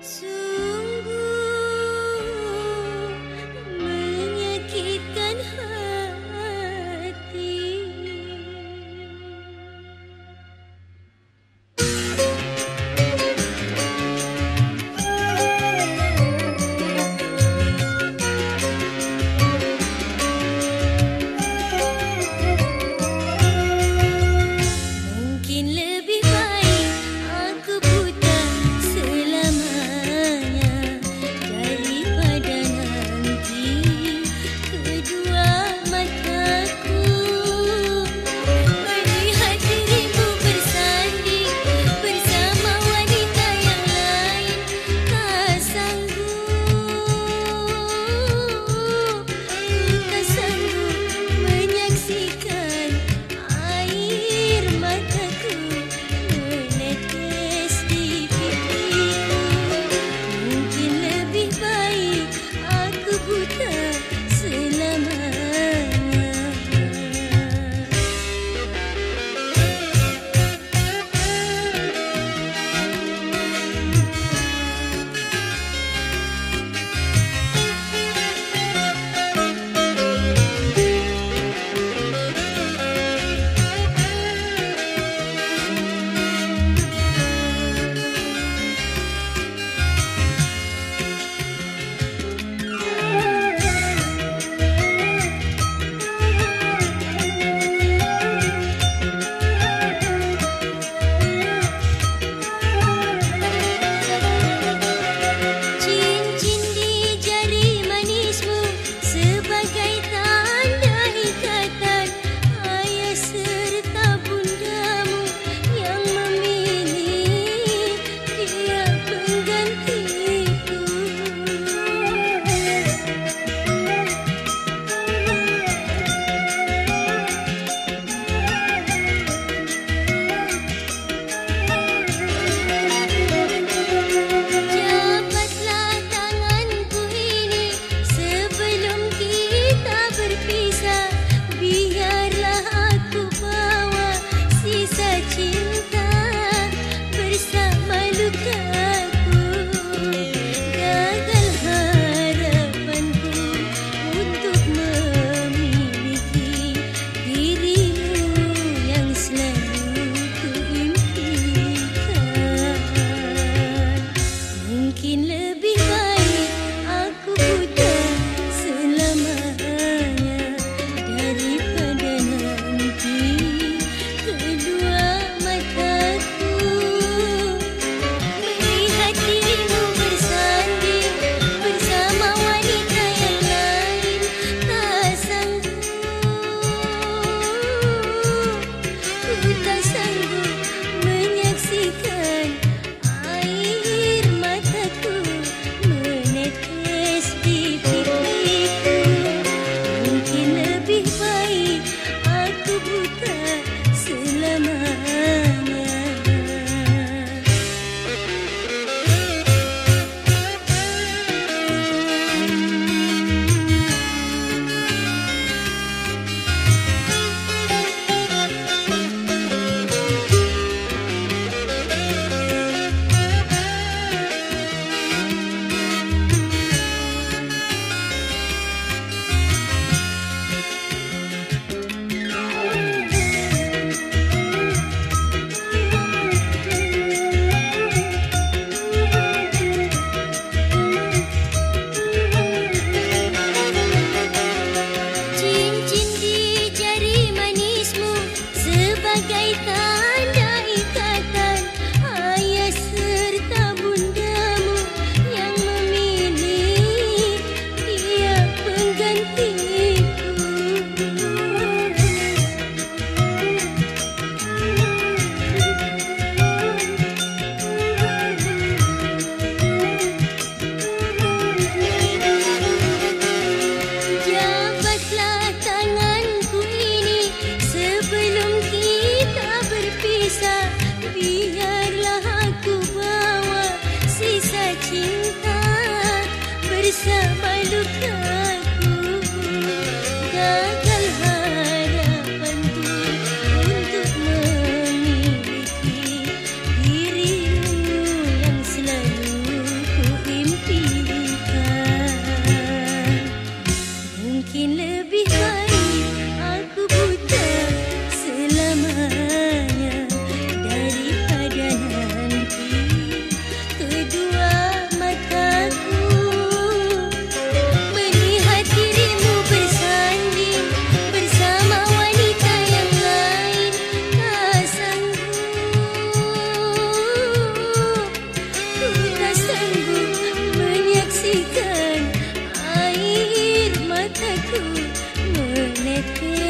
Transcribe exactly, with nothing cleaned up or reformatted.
Sungguh menyakitkan hati. Mungkin lebih baik aku buta selamanya daripada nanti kedua mataku melihat dirimu bersanding bersama wanita yang lain. Tak sanggup, tak sanggup menyaksikan air mataku menetes di pipiku. Mungkin lebih baik aku buta selamanya. Cincin di jari manismu sebagai tanda ikatan ayah serta bundamu yang memilih dia penggantiku. Japatlah tanganku ini sebelum kita berpisah. Biarlah aku bawa sisa cinta bersama lukaku. Gagal harapanku untuk memiliki dirimu yang selalu kuimpikan. Mungkin lebih baik aku buta selamanya daripada nanti kedua mataku melihat dirimu bersanding bersama wanita yang lain. Tak sanggup, ku tak sanggup menyaksikan air mataku menetes di pipiku. Mungkin lebih baik aku buta selamanya. Cincin di jari manismu sebagai tanda ikatan ayah serta bundamu yang memilih dia penggantiku. Japatlah tanganku ini sebelum kita berpisah. Biarlah aku bawa sisa cinta bersama lukaku. Gagal harapanku untuk memiliki dirimu yang selalu ku T